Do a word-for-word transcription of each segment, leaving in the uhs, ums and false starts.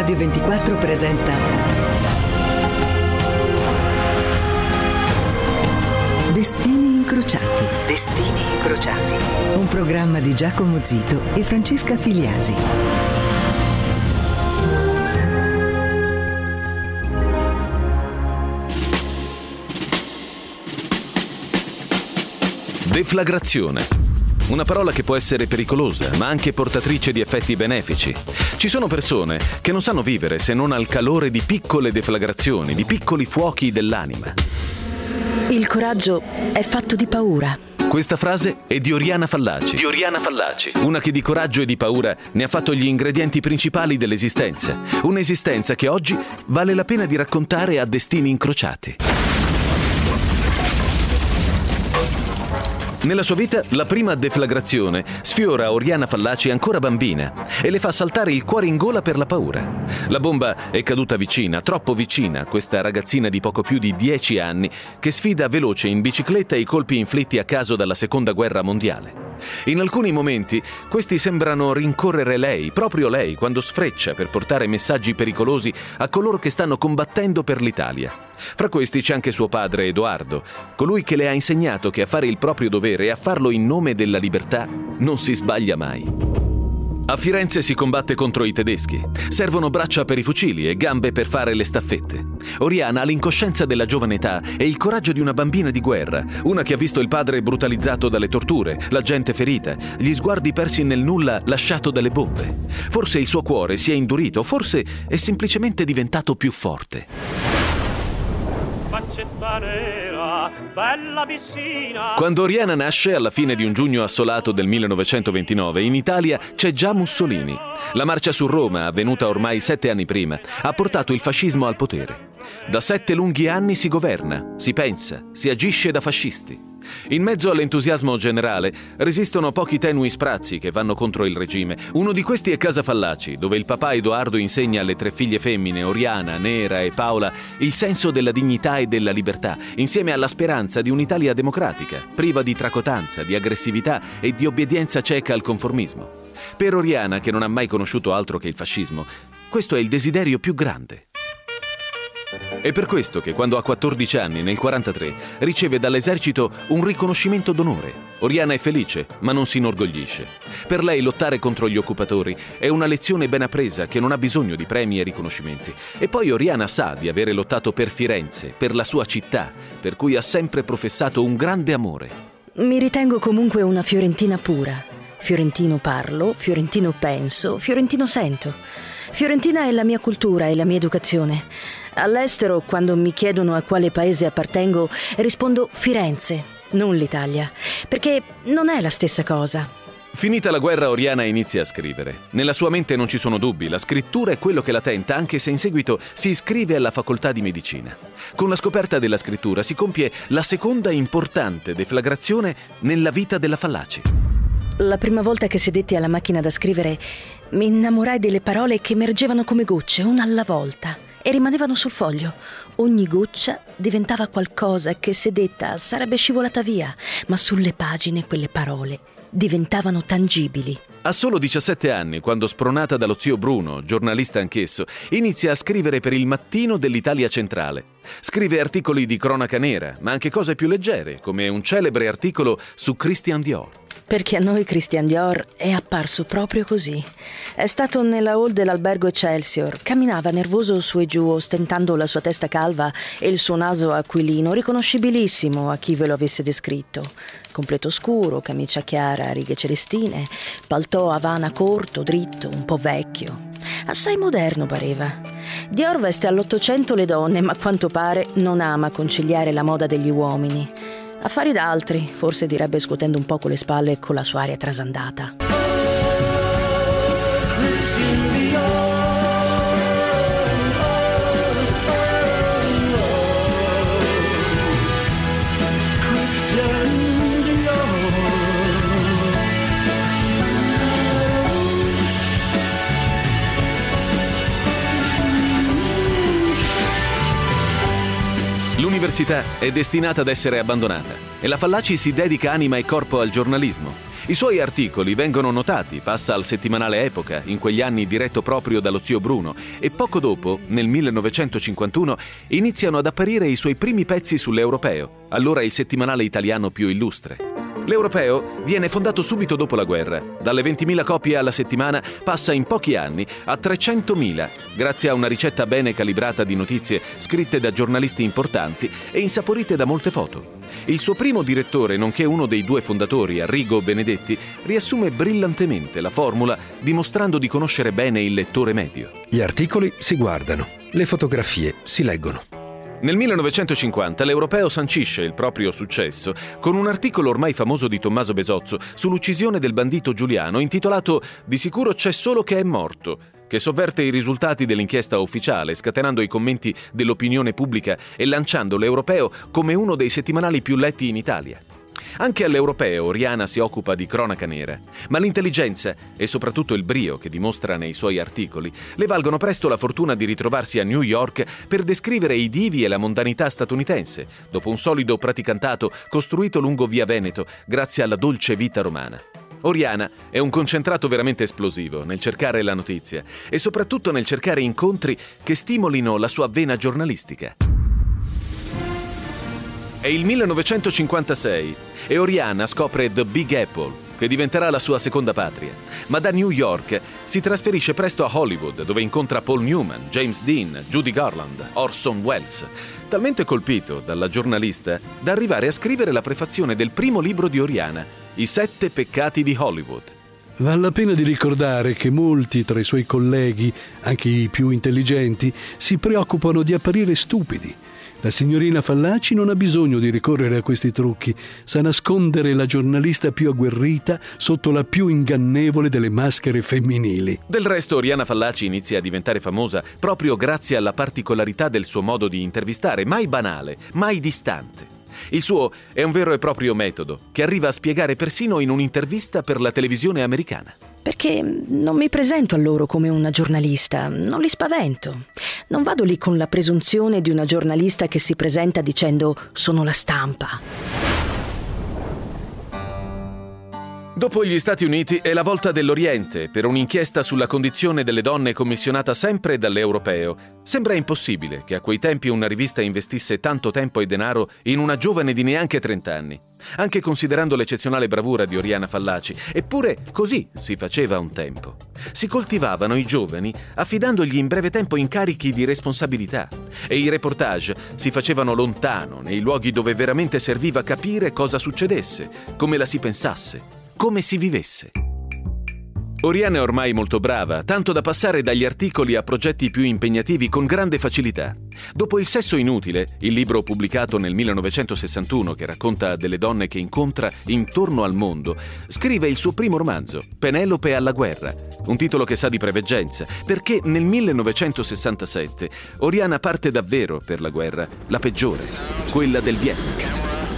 Radio ventiquattro presenta Destini incrociati. Destini incrociati. Un programma di Giacomo Zito e Francesca Filiasi. Deflagrazione. Una parola che può essere pericolosa, ma anche portatrice di effetti benefici. Ci sono persone che non sanno vivere se non al calore di piccole deflagrazioni, di piccoli fuochi dell'anima. Il coraggio è fatto di paura. Questa frase è di Oriana Fallaci. Di Oriana Fallaci. Una che di coraggio e di paura ne ha fatto gli ingredienti principali dell'esistenza. Un'esistenza che oggi vale la pena di raccontare a destini incrociati. Nella sua vita, la prima deflagrazione sfiora Oriana Fallaci ancora bambina e le fa saltare il cuore in gola per la paura. La bomba è caduta vicina, troppo vicina, a questa ragazzina di poco più di dieci anni che sfida veloce in bicicletta i colpi inflitti a caso dalla Seconda Guerra Mondiale. In alcuni momenti, questi sembrano rincorrere lei, proprio lei, quando sfreccia per portare messaggi pericolosi a coloro che stanno combattendo per l'Italia. Fra questi c'è anche suo padre Edoardo, colui che le ha insegnato che a fare il proprio dovere e a farlo in nome della libertà non si sbaglia mai. A Firenze si combatte contro i tedeschi. Servono braccia per i fucili e gambe per fare le staffette. Oriana ha l'incoscienza della giovane età e il coraggio di una bambina di guerra, una che ha visto il padre brutalizzato dalle torture, la gente ferita, gli sguardi persi nel nulla lasciato dalle bombe. Forse il suo cuore si è indurito, forse è semplicemente diventato più forte. Bella piscina. Quando Oriana nasce, alla fine di un giugno assolato del millenovecentoventinove, in Italia c'è già Mussolini. La marcia su Roma, avvenuta ormai sette anni prima, ha portato il fascismo al potere. Da sette lunghi anni si governa, si pensa, si agisce da fascisti. In mezzo all'entusiasmo generale resistono pochi tenui sprazzi che vanno contro il regime. Uno di questi è Casa Fallaci, dove il papà Edoardo insegna alle tre figlie femmine, Oriana, Nera e Paola, il senso della dignità e della libertà, insieme alla speranza di un'Italia democratica, priva di tracotanza, di aggressività e di obbedienza cieca al conformismo. Per Oriana, che non ha mai conosciuto altro che il fascismo, questo è il desiderio più grande. È per questo che quando ha quattordici anni, nel quarantatré, riceve dall'esercito un riconoscimento d'onore. Oriana è felice, ma non si inorgoglisce. Per lei lottare contro gli occupatori è una lezione ben appresa che non ha bisogno di premi e riconoscimenti. E poi Oriana sa di avere lottato per Firenze, per la sua città, per cui ha sempre professato un grande amore. Mi ritengo comunque una fiorentina pura. Fiorentino parlo, fiorentino penso, fiorentino sento. Fiorentina è la mia cultura e la mia educazione. All'estero, quando mi chiedono a quale paese appartengo, rispondo Firenze, non l'Italia, perché non è la stessa cosa. Finita la guerra, Oriana inizia a scrivere. Nella sua mente non ci sono dubbi, la scrittura è quello che la tenta, anche se in seguito si iscrive alla facoltà di medicina. Con la scoperta della scrittura si compie la seconda importante deflagrazione nella vita della Fallaci. La prima volta che sedetti alla macchina da scrivere, mi innamorai delle parole che emergevano come gocce, una alla volta, e rimanevano sul foglio. Ogni goccia diventava qualcosa che, se detta, sarebbe scivolata via, ma sulle pagine quelle parole diventavano tangibili. Ha solo diciassette anni, quando, spronata dallo zio Bruno, giornalista anch'esso, inizia a scrivere per il Mattino dell'Italia Centrale. Scrive articoli di cronaca nera, ma anche cose più leggere, come un celebre articolo su Christian Dior. Perché a noi Christian Dior è apparso proprio così. È stato nella hall dell'albergo Excelsior. Camminava nervoso su e giù, ostentando la sua testa calva e il suo naso aquilino, riconoscibilissimo a chi ve lo avesse descritto. Completo scuro, camicia chiara, righe celestine, paltò Havana corto, dritto, un po' vecchio. Assai moderno pareva. Dior veste all'Ottocento le donne, ma a quanto pare non ama conciliare la moda degli uomini. Affari d'altri, forse direbbe scuotendo un po' con le spalle con la sua aria trasandata. L'università è destinata ad essere abbandonata e la Fallaci si dedica anima e corpo al giornalismo. I suoi articoli vengono notati, passa al settimanale Epoca, in quegli anni diretto proprio dallo zio Bruno, e poco dopo, nel millenovecentocinquantuno, iniziano ad apparire i suoi primi pezzi sull'Europeo, allora il settimanale italiano più illustre. L'Europeo viene fondato subito dopo la guerra. Dalle ventimila copie alla settimana passa in pochi anni a trecentomila, grazie a una ricetta bene calibrata di notizie scritte da giornalisti importanti e insaporite da molte foto. Il suo primo direttore, nonché uno dei due fondatori, Arrigo Benedetti, riassume brillantemente la formula, dimostrando di conoscere bene il lettore medio. Gli articoli si guardano, le fotografie si leggono. Nel millenovecentocinquanta l'Europeo sancisce il proprio successo con un articolo ormai famoso di Tommaso Besozzo sull'uccisione del bandito Giuliano intitolato «Di sicuro c'è solo che è morto», che sovverte i risultati dell'inchiesta ufficiale, scatenando i commenti dell'opinione pubblica e lanciando l'Europeo come uno dei settimanali più letti in Italia. Anche all'Europeo Oriana si occupa di cronaca nera, ma l'intelligenza e soprattutto il brio che dimostra nei suoi articoli le valgono presto la fortuna di ritrovarsi a New York per descrivere i divi e la mondanità statunitense, dopo un solido praticantato costruito lungo via Veneto grazie alla dolce vita romana. Oriana è un concentrato veramente esplosivo nel cercare la notizia e soprattutto nel cercare incontri che stimolino la sua vena giornalistica. È il millenovecentocinquantasei e Oriana scopre The Big Apple, che diventerà la sua seconda patria. Ma da New York si trasferisce presto a Hollywood, dove incontra Paul Newman, James Dean, Judy Garland, Orson Welles. Talmente colpito dalla giornalista da arrivare a scrivere la prefazione del primo libro di Oriana, I sette peccati di Hollywood. Vale la pena di ricordare che molti tra i suoi colleghi, anche i più intelligenti, si preoccupano di apparire stupidi. La signorina Fallaci non ha bisogno di ricorrere a questi trucchi, sa nascondere la giornalista più agguerrita sotto la più ingannevole delle maschere femminili. Del resto Oriana Fallaci inizia a diventare famosa proprio grazie alla particolarità del suo modo di intervistare, mai banale, mai distante. Il suo è un vero e proprio metodo, che arriva a spiegare persino in un'intervista per la televisione americana. Perché non mi presento a loro come una giornalista, non li spavento. Non vado lì con la presunzione di una giornalista che si presenta dicendo «sono la stampa». Dopo gli Stati Uniti è la volta dell'Oriente per un'inchiesta sulla condizione delle donne commissionata sempre dall'Europeo. Sembra impossibile che a quei tempi una rivista investisse tanto tempo e denaro in una giovane di neanche trenta anni, anche considerando l'eccezionale bravura di Oriana Fallaci. Eppure così si faceva un tempo. Si coltivavano i giovani affidandogli in breve tempo incarichi di responsabilità e i reportage si facevano lontano, nei luoghi dove veramente serviva capire cosa succedesse, come la si pensasse, come si vivesse. Oriana è ormai molto brava, tanto da passare dagli articoli a progetti più impegnativi con grande facilità. Dopo Il sesso inutile, il libro pubblicato nel millenovecentosessantuno che racconta delle donne che incontra intorno al mondo, scrive il suo primo romanzo, Penelope alla guerra, un titolo che sa di preveggenza, perché nel millenovecentosessantasette Oriana parte davvero per la guerra, la peggiore, quella del Vietnam.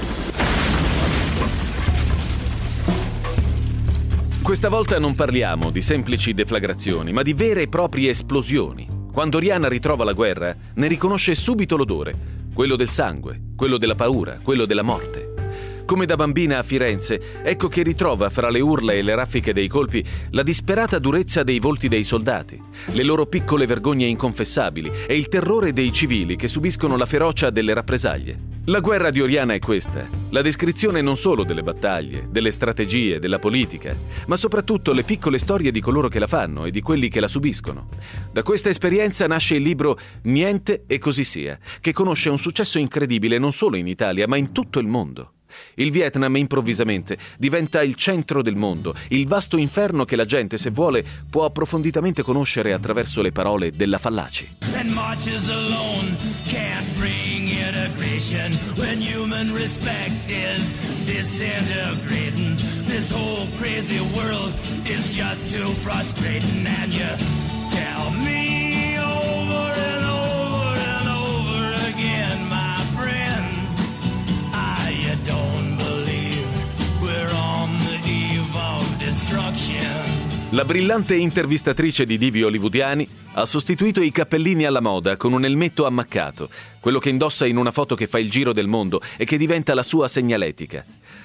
Questa volta non parliamo di semplici deflagrazioni, ma di vere e proprie esplosioni. Quando Oriana ritrova la guerra, ne riconosce subito l'odore, quello del sangue, quello della paura, quello della morte. Come da bambina a Firenze, ecco che ritrova fra le urla e le raffiche dei colpi la disperata durezza dei volti dei soldati, le loro piccole vergogne inconfessabili e il terrore dei civili che subiscono la ferocia delle rappresaglie. La guerra di Oriana è questa, la descrizione non solo delle battaglie, delle strategie, della politica, ma soprattutto le piccole storie di coloro che la fanno e di quelli che la subiscono. Da questa esperienza nasce il libro Niente e così sia, che conosce un successo incredibile non solo in Italia, ma in tutto il mondo. Il Vietnam improvvisamente diventa il centro del mondo, il vasto inferno che la gente, se vuole, può approfonditamente conoscere attraverso le parole della Fallaci. When human respect is disintegrating, this whole crazy world is just too frustrating. And you tell me over and over and over again, my friend, I don't believe we're on the eve of destruction. La brillante intervistatrice di divi hollywoodiani ha sostituito i cappellini alla moda con un elmetto ammaccato, quello che indossa in una foto che fa il giro del mondo e che diventa la sua segnaletica.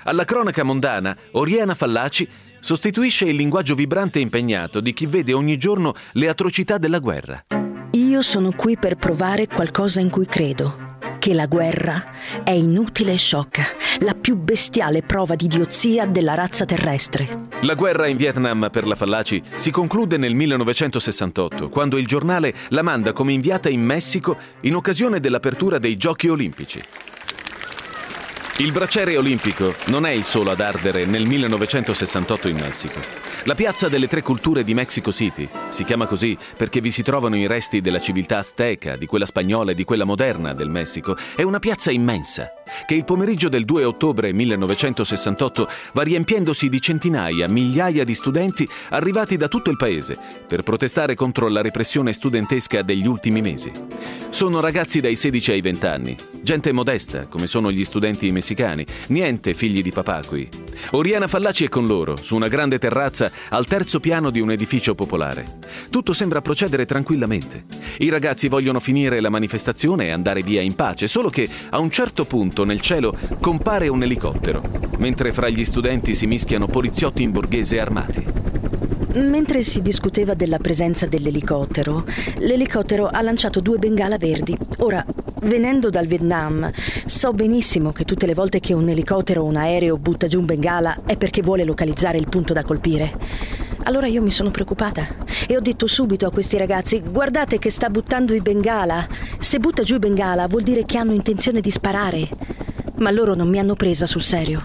Alla cronaca mondana, Oriana Fallaci sostituisce il linguaggio vibrante e impegnato di chi vede ogni giorno le atrocità della guerra. Io sono qui per provare qualcosa in cui credo. Che la guerra è inutile e sciocca, la più bestiale prova di idiozia della razza terrestre. La guerra in Vietnam per la Fallaci si conclude nel millenovecentosessantotto, quando il giornale la manda come inviata in Messico in occasione dell'apertura dei Giochi Olimpici. Il braciere olimpico non è il solo ad ardere nel millenovecentosessantotto in Messico. La piazza delle Tre Culture di Mexico City si chiama così perché vi si trovano i resti della civiltà azteca, di quella spagnola e di quella moderna del Messico. È una piazza immensa che il pomeriggio del due ottobre millenovecentosessantotto va riempiendosi di centinaia, migliaia di studenti arrivati da tutto il paese per protestare contro la repressione studentesca degli ultimi mesi. Sono ragazzi dai sedici ai venti anni, gente modesta come sono gli studenti messicani, niente figli di papà qui. Oriana Fallaci è con loro, su una grande terrazza al terzo piano di un edificio popolare. Tutto sembra procedere tranquillamente. I ragazzi vogliono finire la manifestazione e andare via in pace, solo che a un certo punto nel cielo compare un elicottero, mentre fra gli studenti si mischiano poliziotti in borghese armati. Mentre si discuteva della presenza dell'elicottero, l'elicottero ha lanciato due bengala verdi. Ora, venendo dal Vietnam, so benissimo che tutte le volte che un elicottero o un aereo butta giù un bengala è perché vuole localizzare il punto da colpire. Allora io mi sono preoccupata e ho detto subito a questi ragazzi: guardate che sta buttando i bengala. Se butta giù i bengala vuol dire che hanno intenzione di sparare. Ma loro non mi hanno presa sul serio.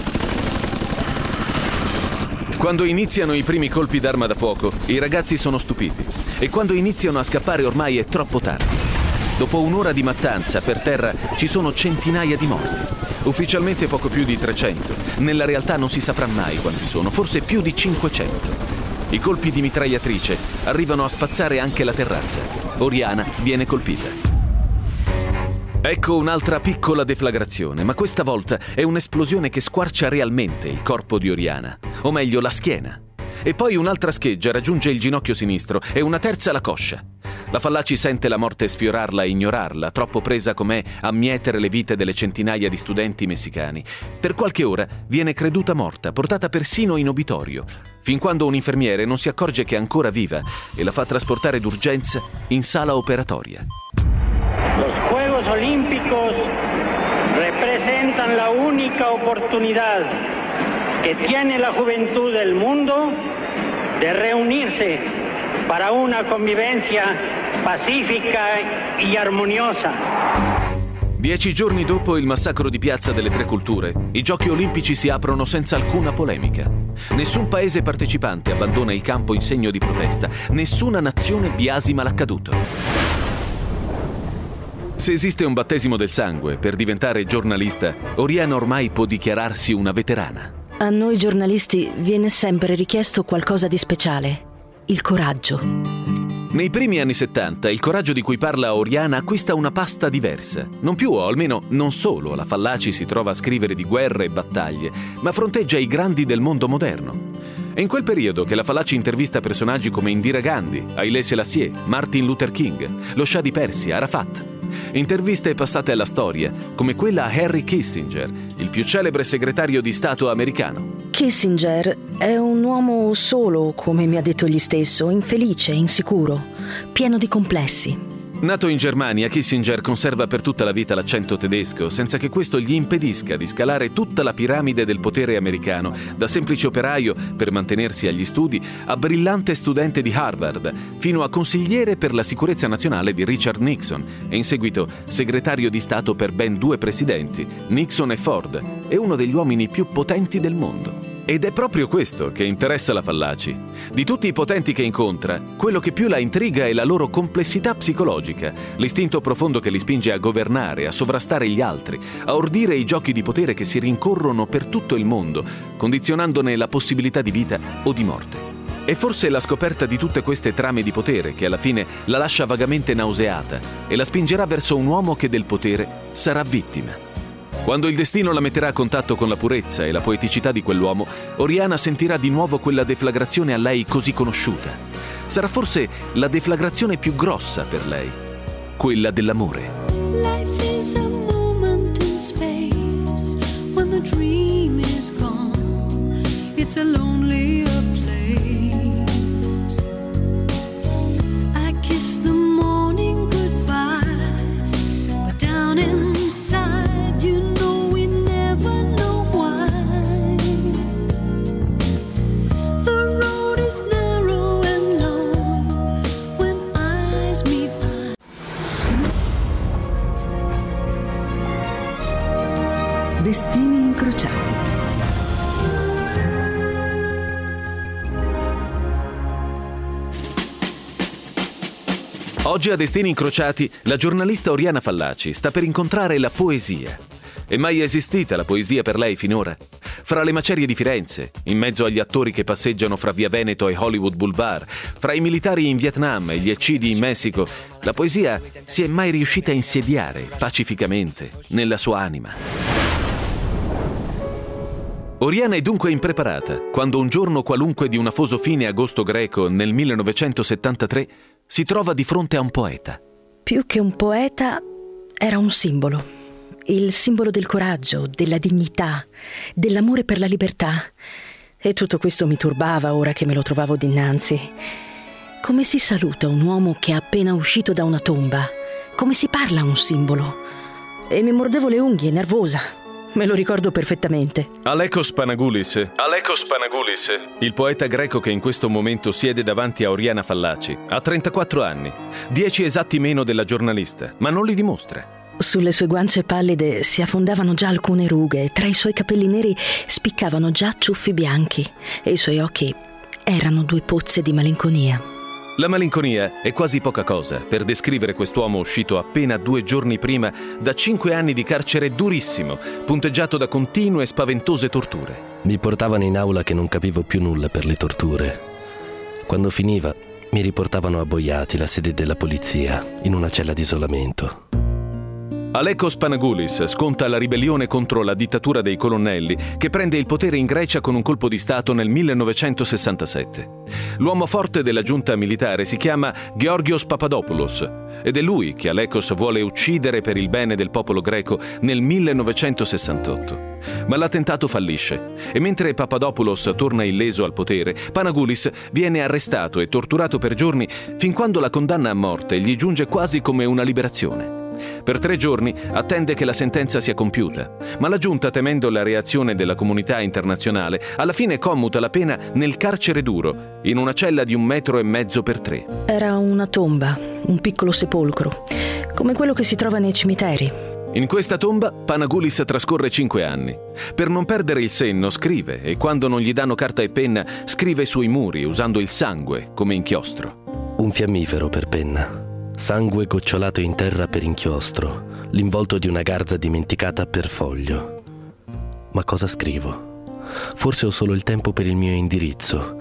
Quando iniziano i primi colpi d'arma da fuoco, i ragazzi sono stupiti. E quando iniziano a scappare ormai è troppo tardi. Dopo un'ora di mattanza, per terra ci sono centinaia di morti. Ufficialmente poco più di trecento. Nella realtà non si saprà mai quanti sono, forse più di cinquecento. I colpi di mitragliatrice arrivano a spazzare anche la terrazza. Oriana viene colpita. Ecco un'altra piccola deflagrazione, ma questa volta è un'esplosione che squarcia realmente il corpo di Oriana, o meglio la schiena. E poi un'altra scheggia raggiunge il ginocchio sinistro e una terza la coscia. La Fallaci sente la morte sfiorarla e ignorarla, troppo presa com'è a mietere le vite delle centinaia di studenti messicani. Per qualche ora viene creduta morta, portata persino in obitorio, fin quando un infermiere non si accorge che è ancora viva e la fa trasportare d'urgenza in sala operatoria. Los Juegos Olímpicos representan la única oportunidad que tiene la juventud del mundo de reunirse para una convivencia pacifica y armoniosa. Dieci giorni dopo il massacro di Piazza delle Tre Culture, i Giochi Olimpici si aprono senza alcuna polemica. Nessun paese partecipante abbandona il campo in segno di protesta, nessuna nazione biasima l'accaduto. Se esiste un battesimo del sangue per diventare giornalista, Oriana ormai può dichiararsi una veterana. A noi giornalisti viene sempre richiesto qualcosa di speciale: il coraggio. Nei primi anni settanta il coraggio di cui parla Oriana acquista una pasta diversa. Non più, o almeno non solo, la Fallaci si trova a scrivere di guerre e battaglie, ma fronteggia i grandi del mondo moderno. È in quel periodo che la Fallaci intervista personaggi come Indira Gandhi, Haile Selassie, Martin Luther King, lo Shah di Persia, Arafat. Interviste passate alla storia, come quella a Henry Kissinger, il più celebre segretario di Stato americano. Kissinger è un uomo solo, come mi ha detto egli stesso, infelice, insicuro, pieno di complessi. Nato in Germania, Kissinger conserva per tutta la vita l'accento tedesco, senza che questo gli impedisca di scalare tutta la piramide del potere americano, da semplice operaio per mantenersi agli studi a brillante studente di Harvard, fino a consigliere per la sicurezza nazionale di Richard Nixon e in seguito segretario di Stato per ben due presidenti, Nixon e Ford, e uno degli uomini più potenti del mondo. Ed è proprio questo che interessa la Fallaci. Di tutti i potenti che incontra, quello che più la intriga è la loro complessità psicologica, l'istinto profondo che li spinge a governare, a sovrastare gli altri, a ordire i giochi di potere che si rincorrono per tutto il mondo, condizionandone la possibilità di vita o di morte. È forse la scoperta di tutte queste trame di potere che alla fine la lascia vagamente nauseata e la spingerà verso un uomo che del potere sarà vittima. Quando il destino la metterà a contatto con la purezza e la poeticità di quell'uomo, Oriana sentirà di nuovo quella deflagrazione a lei così conosciuta. Sarà forse la deflagrazione più grossa per lei, quella dell'amore. Life is a moment in space when the dream is Oggi a Destini Incrociati la giornalista Oriana Fallaci sta per incontrare la poesia. È mai esistita la poesia per lei finora? Fra le macerie di Firenze, in mezzo agli attori che passeggiano fra Via Veneto e Hollywood Boulevard, fra i militari in Vietnam e gli eccidi in Messico, la poesia si è mai riuscita a insediare pacificamente nella sua anima. Oriana è dunque impreparata quando un giorno qualunque di un afoso fine agosto greco nel millenovecentosettantatré si trova di fronte a un poeta. Più che un poeta, era un simbolo. Il simbolo del coraggio, della dignità, dell'amore per la libertà. E tutto questo mi turbava ora che me lo trovavo dinanzi. Come si saluta un uomo che è appena uscito da una tomba? Come si parla a un simbolo? E mi mordevo le unghie, nervosa. Me lo ricordo perfettamente. Alekos Panagoulis, Alekos Panagoulis, il poeta greco che in questo momento siede davanti a Oriana Fallaci, ha trentaquattro anni, dieci esatti meno della giornalista, ma non li dimostra. Sulle sue guance pallide si affondavano già alcune rughe, tra i suoi capelli neri spiccavano già ciuffi bianchi e i suoi occhi erano due pozze di malinconia. La malinconia è quasi poca cosa per descrivere quest'uomo uscito appena due giorni prima da cinque anni di carcere durissimo, punteggiato da continue e spaventose torture. Mi portavano in aula che non capivo più nulla per le torture. Quando finiva, mi riportavano a Boiati, la sede della polizia, in una cella di isolamento. Alekos Panagoulis sconta la ribellione contro la dittatura dei colonnelli che prende il potere in Grecia con un colpo di stato nel millenovecentosessantasette. L'uomo forte della giunta militare si chiama Georgios Papadopoulos ed è lui che Alekos vuole uccidere per il bene del popolo greco nel millenovecentosessantotto. Ma l'attentato fallisce e mentre Papadopoulos torna illeso al potere, Panagoulis viene arrestato e torturato per giorni fin quando la condanna a morte gli giunge quasi come una liberazione. Per tre giorni attende che la sentenza sia compiuta, ma la giunta, temendo la reazione della comunità internazionale, alla fine commuta la pena nel carcere duro, in una cella di un metro e mezzo per tre. Era una tomba, un piccolo sepolcro, come quello che si trova nei cimiteri. In questa tomba Panagoulis trascorre cinque anni. Per non perdere il senno scrive e quando non gli danno carta e penna scrive sui muri usando il sangue come inchiostro. Un fiammifero per penna. Sangue gocciolato in terra per inchiostro, l'involto di una garza dimenticata per foglio. Ma cosa scrivo? Forse ho solo il tempo per il mio indirizzo.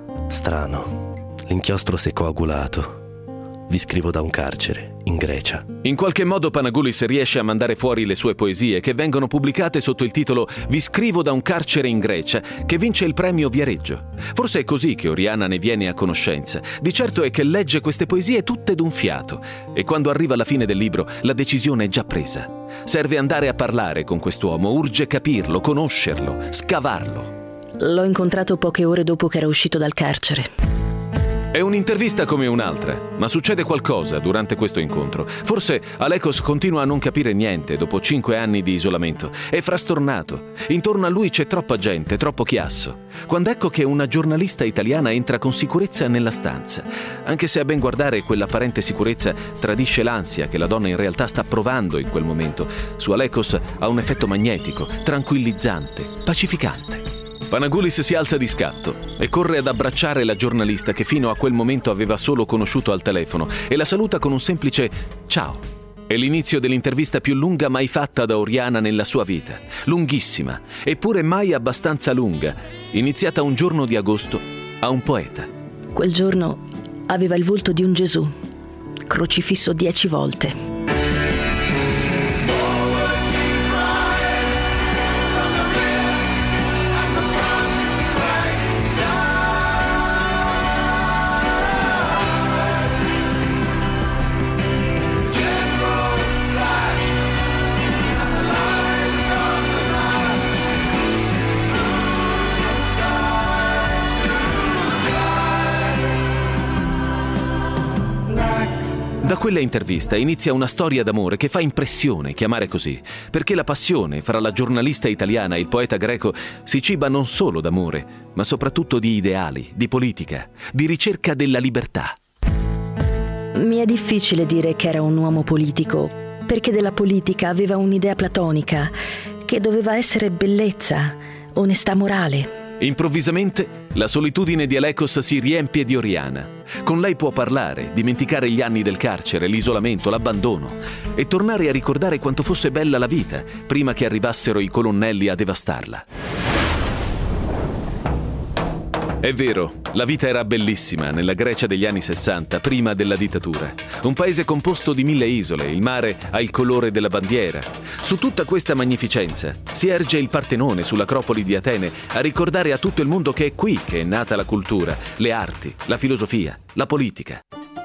Strano, l'inchiostro si è coagulato. Vi scrivo da un carcere, in Grecia. In qualche modo Panagoulis riesce a mandare fuori le sue poesie che vengono pubblicate sotto il titolo Vi scrivo da un carcere in Grecia, che vince il premio Viareggio. Forse è così che Oriana ne viene a conoscenza. Di certo è che legge queste poesie tutte d'un fiato e quando arriva alla fine del libro la decisione è già presa. Serve andare a parlare con quest'uomo, urge capirlo, conoscerlo, scavarlo. L'ho incontrato poche ore dopo che era uscito dal carcere. È un'intervista come un'altra, ma succede qualcosa durante questo incontro. Forse Alekos continua a non capire niente dopo cinque anni di isolamento. È frastornato. Intorno a lui c'è troppa gente, troppo chiasso. Quando ecco che una giornalista italiana entra con sicurezza nella stanza, anche se a ben guardare quell'apparente sicurezza tradisce l'ansia che la donna in realtà sta provando in quel momento. Su Alekos ha un effetto magnetico, tranquillizzante, pacificante. Panagoulis si alza di scatto e corre ad abbracciare la giornalista che fino a quel momento aveva solo conosciuto al telefono e la saluta con un semplice ciao. È l'inizio dell'intervista più lunga mai fatta da Oriana nella sua vita. Lunghissima, eppure mai abbastanza lunga. Iniziata un giorno di agosto a un poeta. Quel giorno aveva il volto di un Gesù, crocifisso dieci volte. Da quella intervista inizia una storia d'amore che fa impressione chiamare così, perché la passione fra la giornalista italiana e il poeta greco si ciba non solo d'amore, ma soprattutto di ideali, di politica, di ricerca della libertà. Mi è difficile dire che era un uomo politico, perché della politica aveva un'idea platonica, che doveva essere bellezza, onestà morale. Improvvisamente la solitudine di Alekos si riempie di Oriana. Con lei può parlare, dimenticare gli anni del carcere, l'isolamento, l'abbandono e tornare a ricordare quanto fosse bella la vita prima che arrivassero i colonnelli a devastarla. È vero, la vita era bellissima nella Grecia degli anni sessanta, prima della dittatura. Un paese composto di mille isole, il mare ha il colore della bandiera. Su tutta questa magnificenza si erge il Partenone sull'Acropoli di Atene a ricordare a tutto il mondo che è qui che è nata la cultura, le arti, la filosofia, la politica.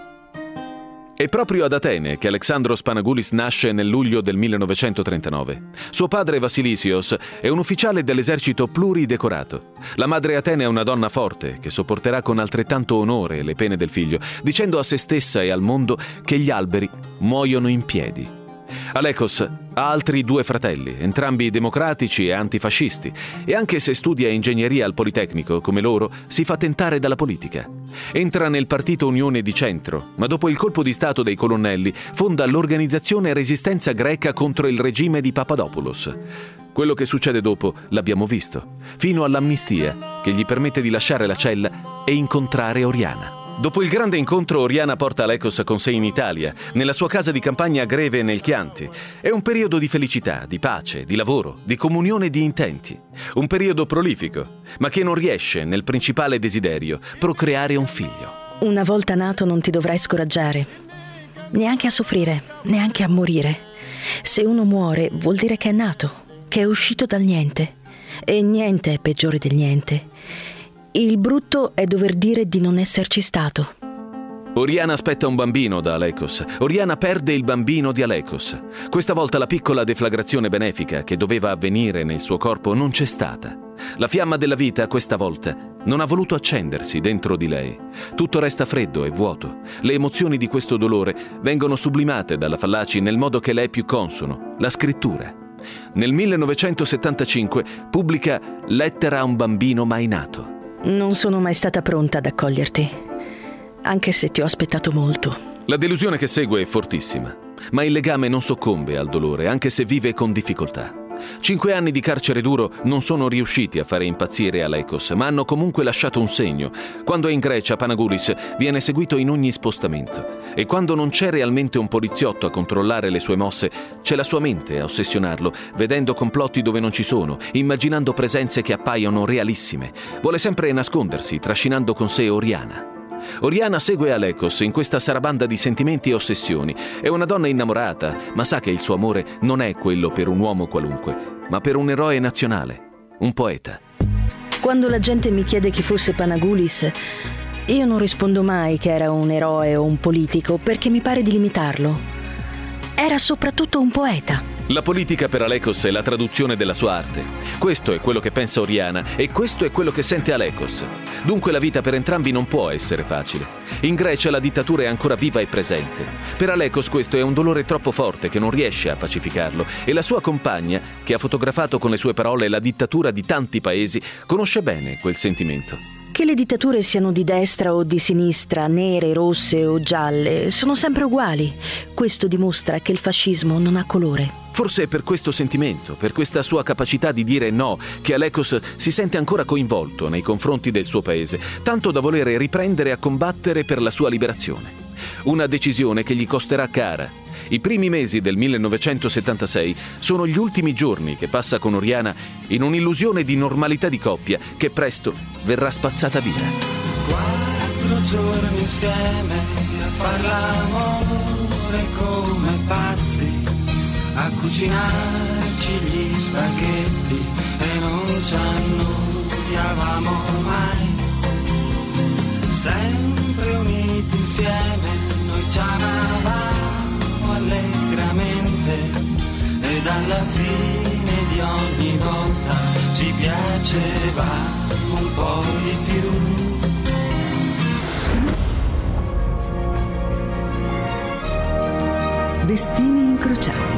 È proprio ad Atene che Alexandros Panagoulis nasce nel luglio del millenovecentotrentanove. Suo padre Vassilisios è un ufficiale dell'esercito pluridecorato. La madre Atene è una donna forte che sopporterà con altrettanto onore le pene del figlio, dicendo a se stessa e al mondo che gli alberi muoiono in piedi. Alekos ha altri due fratelli, entrambi democratici e antifascisti, e anche se studia ingegneria al Politecnico, come loro, si fa tentare dalla politica. Entra nel partito Unione di Centro, ma dopo il colpo di stato dei colonnelli fonda l'organizzazione Resistenza Greca contro il regime di Papadopoulos. Quello che succede dopo l'abbiamo visto, fino all'amnistia che gli permette di lasciare la cella e incontrare Oriana. Dopo il grande incontro, Oriana porta Alekos con sé in Italia, nella sua casa di campagna a Greve nel Chianti. È un periodo di felicità, di pace, di lavoro, di comunione di intenti. Un periodo prolifico, ma che non riesce, nel principale desiderio, procreare un figlio. Una volta nato non ti dovrai scoraggiare, neanche a soffrire, neanche a morire. Se uno muore vuol dire che è nato, che è uscito dal niente. E niente è peggiore del niente. Il brutto è dover dire di non esserci stato. Oriana aspetta un bambino da Alekos. Oriana perde il bambino di Alekos. Questa volta la piccola deflagrazione benefica che doveva avvenire nel suo corpo non c'è stata. La fiamma della vita, questa volta, non ha voluto accendersi dentro di lei. Tutto resta freddo e vuoto. Le emozioni di questo dolore vengono sublimate dalla Fallaci nel modo che le è più consono, la scrittura. Nel millenovecentosettantacinque pubblica Lettera a un bambino mai nato. Non sono mai stata pronta ad accoglierti, anche se ti ho aspettato molto. La delusione che segue è fortissima, ma il legame non soccombe al dolore, anche se vive con difficoltà. Cinque anni di carcere duro non sono riusciti a fare impazzire Alekos, ma hanno comunque lasciato un segno. Quando è in Grecia, Panagoulis viene seguito in ogni spostamento. E quando non c'è realmente un poliziotto a controllare le sue mosse, c'è la sua mente a ossessionarlo, vedendo complotti dove non ci sono, immaginando presenze che appaiono realissime. Vuole sempre nascondersi, trascinando con sé Oriana. Oriana segue Alekos in questa sarabanda di sentimenti e ossessioni. È una donna innamorata, ma sa che il suo amore non è quello per un uomo qualunque, ma per un eroe nazionale, un poeta. Quando la gente mi chiede chi fosse Panagoulis, io non rispondo mai che era un eroe o un politico, perché mi pare di limitarlo. Era soprattutto un poeta. La politica per Alekos è la traduzione della sua arte. Questo è quello che pensa Oriana e questo è quello che sente Alekos. Dunque la vita per entrambi non può essere facile. In Grecia la dittatura è ancora viva e presente. Per Alekos questo è un dolore troppo forte che non riesce a pacificarlo e la sua compagna, che ha fotografato con le sue parole la dittatura di tanti paesi, conosce bene quel sentimento. Che le dittature siano di destra o di sinistra, nere, rosse o gialle, sono sempre uguali. Questo dimostra che il fascismo non ha colore. Forse è per questo sentimento, per questa sua capacità di dire no, che Alekos si sente ancora coinvolto nei confronti del suo paese, tanto da volere riprendere a combattere per la sua liberazione. Una decisione che gli costerà cara. I primi mesi del millenovecentosettantasei sono gli ultimi giorni che passa con Oriana in un'illusione di normalità di coppia che presto verrà spazzata via. Quattro giorni insieme a far l'amore come pazzi, a cucinarci gli spaghetti e non ci annoiavamo mai. Sempre uniti insieme noi ci amavamo allegramente e alla fine di ogni volta ci piaceva un po' di più. Destini incrociati.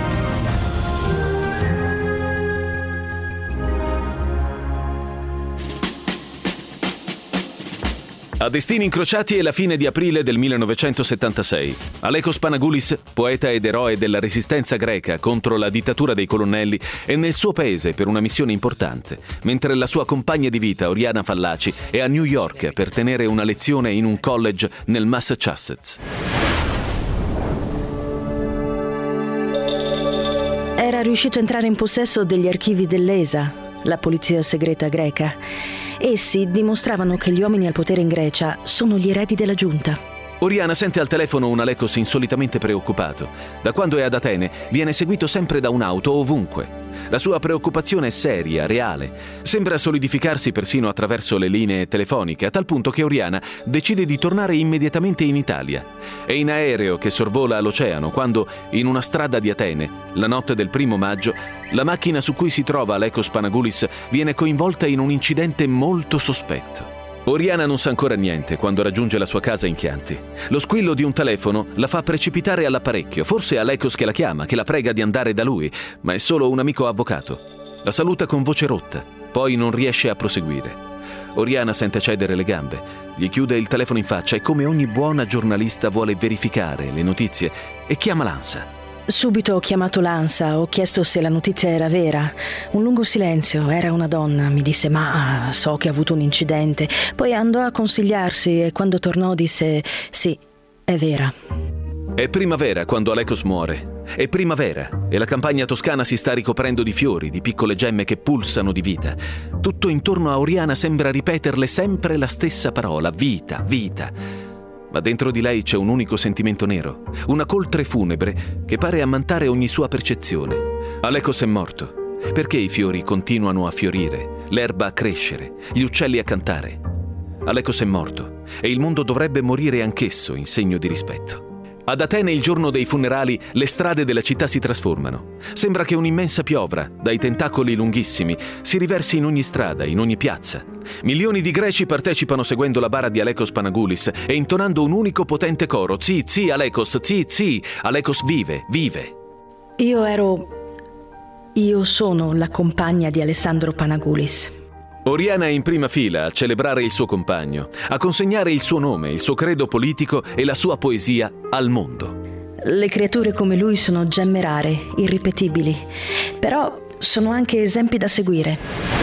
A Destini incrociati è la fine di aprile del millenovecentosettantasei. Alekos Panagoulis, poeta ed eroe della resistenza greca contro la dittatura dei colonnelli, è nel suo paese per una missione importante, mentre la sua compagna di vita, Oriana Fallaci, è a New York per tenere una lezione in un college nel Massachusetts. Era riuscito a entrare in possesso degli archivi dell'E S A, la polizia segreta greca. Essi dimostravano che gli uomini al potere in Grecia sono gli eredi della giunta. Oriana sente al telefono un Alekos insolitamente preoccupato. Da quando è ad Atene viene seguito sempre da un'auto ovunque. La sua preoccupazione è seria, reale. Sembra solidificarsi persino attraverso le linee telefoniche, a tal punto che Oriana decide di tornare immediatamente in Italia. È in aereo che sorvola l'oceano quando, in una strada di Atene, la notte del primo maggio, la macchina su cui si trova Alekos Panagoulis viene coinvolta in un incidente molto sospetto. Oriana non sa ancora niente quando raggiunge la sua casa in Chianti. Lo squillo di un telefono la fa precipitare all'apparecchio. Forse è Alekos che la chiama, che la prega di andare da lui, ma è solo un amico avvocato. La saluta con voce rotta, poi non riesce a proseguire. Oriana sente cedere le gambe, gli chiude il telefono in faccia e, come ogni buona giornalista, vuole verificare le notizie e chiama l'ANSA. Subito ho chiamato l'ANSA, ho chiesto se la notizia era vera. Un lungo silenzio, era una donna, mi disse ma so che ha avuto un incidente. Poi andò a consigliarsi e quando tornò disse sì, è vera. È primavera quando Alekos muore. È primavera e la campagna toscana si sta ricoprendo di fiori, di piccole gemme che pulsano di vita. Tutto intorno a Oriana sembra ripeterle sempre la stessa parola, vita, vita. Ma dentro di lei c'è un unico sentimento nero, una coltre funebre che pare ammantare ogni sua percezione. Alekos è morto. Perché i fiori continuano a fiorire, l'erba a crescere, gli uccelli a cantare? Alekos è morto e il mondo dovrebbe morire anch'esso in segno di rispetto. Ad Atene, il giorno dei funerali, le strade della città si trasformano. Sembra che un'immensa piovra, dai tentacoli lunghissimi, si riversi in ogni strada, in ogni piazza. Milioni di greci partecipano seguendo la bara di Alekos Panagoulis e intonando un unico potente coro: Zi, zi, Alekos, zi, zi, Alekos vive, vive. Io ero... Io sono la compagna di Alessandro Panagoulis. Oriana è in prima fila a celebrare il suo compagno, a consegnare il suo nome, il suo credo politico e la sua poesia al mondo. Le creature come lui sono gemme rare, irripetibili, però sono anche esempi da seguire.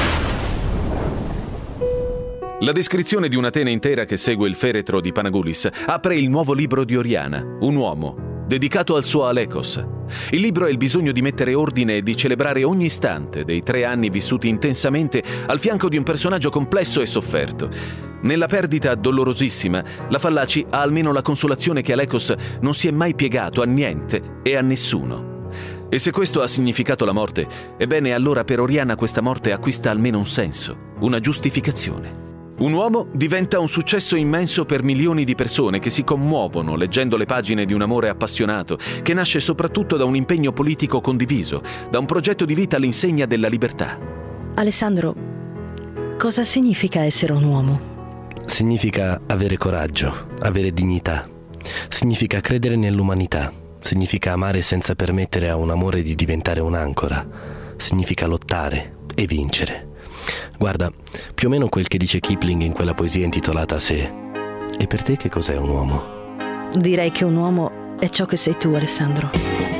La descrizione di un'Atene intera che segue il feretro di Panagoulis apre il nuovo libro di Oriana, Un uomo, dedicato al suo Alekos. Il libro è il bisogno di mettere ordine e di celebrare ogni istante dei tre anni vissuti intensamente al fianco di un personaggio complesso e sofferto. Nella perdita dolorosissima, la Fallaci ha almeno la consolazione che Alekos non si è mai piegato a niente e a nessuno. E se questo ha significato la morte, ebbene allora per Oriana questa morte acquista almeno un senso, una giustificazione. Un uomo diventa un successo immenso per milioni di persone che si commuovono leggendo le pagine di un amore appassionato, che nasce soprattutto da un impegno politico condiviso, da un progetto di vita all'insegna della libertà. Alessandro, cosa significa essere un uomo? Significa avere coraggio, avere dignità. Significa credere nell'umanità. Significa amare senza permettere a un amore di diventare un'ancora. Significa lottare e vincere. Guarda, più o meno quel che dice Kipling in quella poesia intitolata Se. E per te che cos'è un uomo? Direi che un uomo è ciò che sei tu, Alessandro.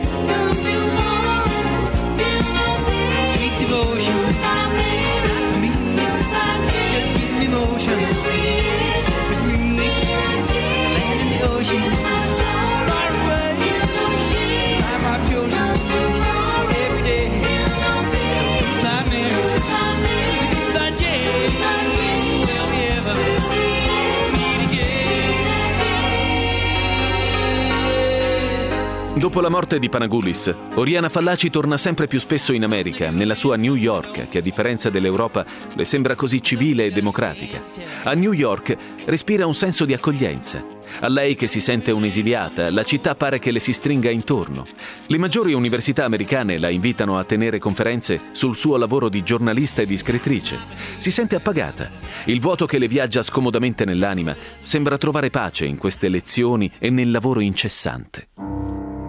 Dopo la morte di Panagoulis, Oriana Fallaci torna sempre più spesso in America, nella sua New York, che a differenza dell'Europa le sembra così civile e democratica. A New York respira un senso di accoglienza. A lei che si sente un'esiliata, la città pare che le si stringa intorno. Le maggiori università americane la invitano a tenere conferenze sul suo lavoro di giornalista e di scrittrice. Si sente appagata. Il vuoto che le viaggia scomodamente nell'anima sembra trovare pace in queste lezioni e nel lavoro incessante.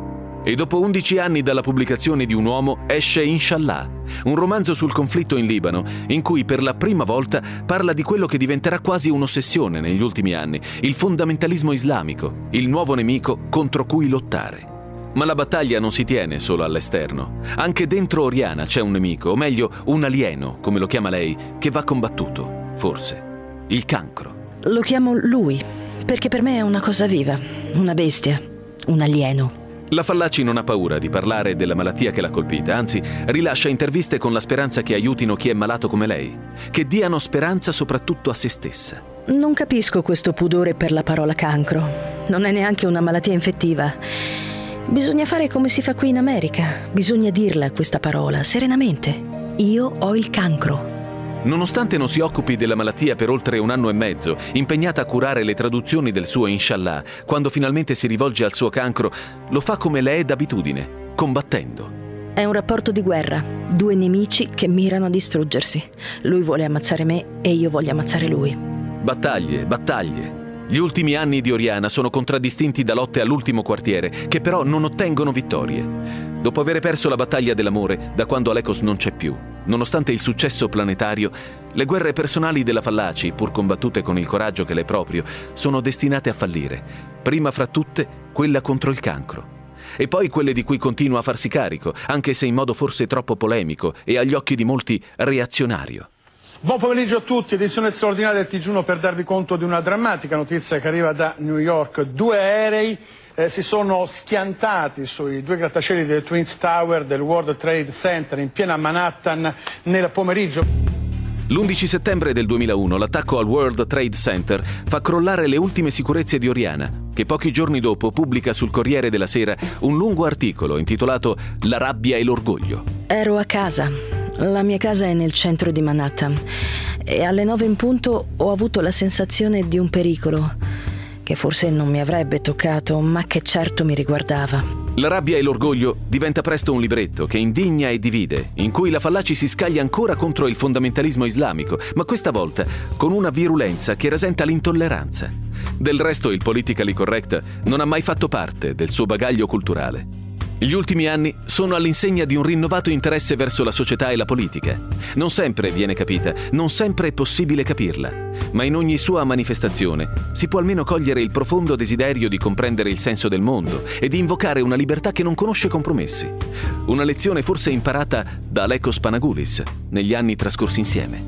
E dopo undici anni dalla pubblicazione di Un uomo esce Inshallah, un romanzo sul conflitto in Libano, in cui per la prima volta parla di quello che diventerà quasi un'ossessione negli ultimi anni, il fondamentalismo islamico, il nuovo nemico contro cui lottare. Ma la battaglia non si tiene solo all'esterno. Anche dentro Oriana c'è un nemico, o meglio un alieno, come lo chiama lei, che va combattuto, forse. Il cancro. Lo chiamo lui, perché per me è una cosa viva, una bestia, un alieno. La Fallaci non ha paura di parlare della malattia che l'ha colpita, anzi rilascia interviste con la speranza che aiutino chi è malato come lei, che diano speranza soprattutto a se stessa. Non capisco questo pudore per la parola cancro. Non è neanche una malattia infettiva. Bisogna fare come si fa qui in America. Bisogna dirla questa parola, serenamente. Io ho il cancro. Nonostante non si occupi della malattia per oltre un anno e mezzo, impegnata a curare le traduzioni del suo Inshallah, quando finalmente si rivolge al suo cancro, lo fa come le è d'abitudine, combattendo. È un rapporto di guerra, due nemici che mirano a distruggersi. Lui vuole ammazzare me e io voglio ammazzare lui. Battaglie, battaglie. Gli ultimi anni di Oriana sono contraddistinti da lotte all'ultimo quartiere, che però non ottengono vittorie. Dopo aver perso la battaglia dell'amore, da quando Alekos non c'è più, nonostante il successo planetario, le guerre personali della Fallaci, pur combattute con il coraggio che le è proprio, sono destinate a fallire. Prima fra tutte, quella contro il cancro. E poi quelle di cui continua a farsi carico, anche se in modo forse troppo polemico e agli occhi di molti reazionario. Buon pomeriggio a tutti, edizione straordinaria del T G uno per darvi conto di una drammatica notizia che arriva da New York. Due aerei eh, si sono schiantati sui due grattacieli dei Twin Tower del World Trade Center in piena Manhattan nel pomeriggio. L'undici settembre del duemilauno l'attacco al World Trade Center fa crollare le ultime sicurezze di Oriana, che pochi giorni dopo pubblica sul Corriere della Sera un lungo articolo intitolato La rabbia e l'orgoglio. Ero a casa. La mia casa è nel centro di Manhattan e alle nove in punto ho avuto la sensazione di un pericolo che forse non mi avrebbe toccato, ma che certo mi riguardava. La rabbia e l'orgoglio diventa presto un libretto che indigna e divide, in cui la Fallaci si scaglia ancora contro il fondamentalismo islamico, ma questa volta con una virulenza che rasenta l'intolleranza. Del resto il politically correct non ha mai fatto parte del suo bagaglio culturale. Gli ultimi anni sono all'insegna di un rinnovato interesse verso la società e la politica. Non sempre viene capita, non sempre è possibile capirla, ma in ogni sua manifestazione si può almeno cogliere il profondo desiderio di comprendere il senso del mondo e di invocare una libertà che non conosce compromessi. Una lezione forse imparata da Alekos Panagoulis negli anni trascorsi insieme.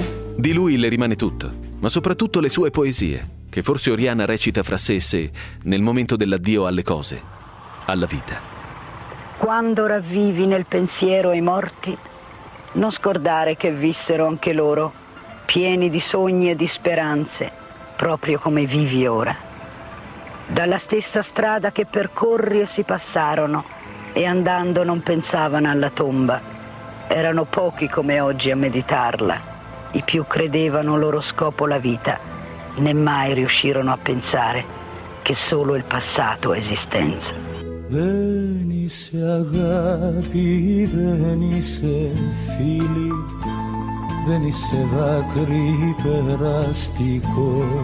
Di lui le rimane tutto, ma soprattutto le sue poesie, che forse Oriana recita fra sé e sé nel momento dell'addio alle cose, alla vita. Quando ravvivi nel pensiero i morti, non scordare che vissero anche loro, pieni di sogni e di speranze, proprio come vivi ora. Dalla stessa strada che percorri essi passarono e andando non pensavano alla tomba. Erano pochi come oggi a meditarla. I più credevano loro scopo la vita, né mai riuscirono a pensare che solo il passato è esistenza. Δεν είσαι αγάπη, δεν είσαι φίλη, δεν είσαι δάκρυ περαστικό.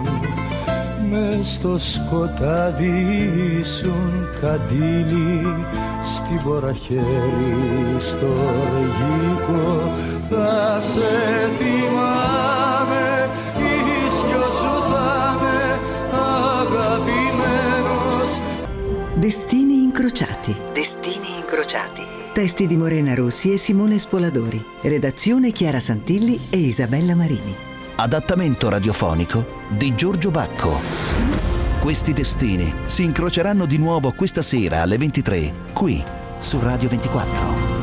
Μες στο σκοτάδι ήσουν καντήλι, στην πόρα χέρι στο οργικό. Θα σε θυμάμαι, ίσιο σου θα με αγαπημένος. Destini incrociati. Destini incrociati. Testi di Morena Rossi e Simone Spoladori. Redazione Chiara Santilli e Isabella Marini. Adattamento radiofonico di Giorgio Bacco. Questi destini si incroceranno di nuovo questa sera alle ventitré, qui su Radio ventiquattro.